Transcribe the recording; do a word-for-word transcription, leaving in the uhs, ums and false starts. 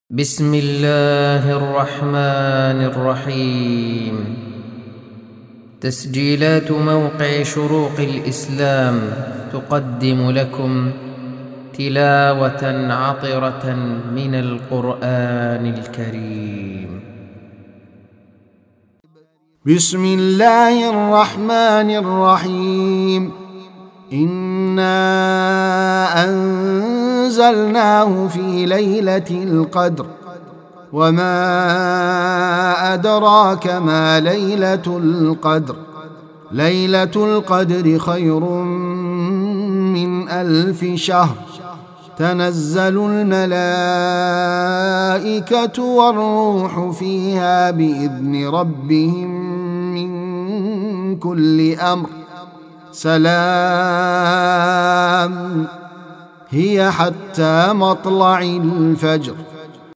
بسم الله الرحمن الرحيم. تسجيلات موقع شروق الإسلام تقدم لكم تلاوة عطرة من القرآن الكريم. بسم الله الرحمن الرحيم. إنا أنزلناه في ليلة القدر وما أدراك ما ليلة القدر ليلة القدر خير من ألف شهر. تنزل الملائكة والروح فيها بإذن ربهم من كل أمر. سلام هي حتى مطلع الفجر.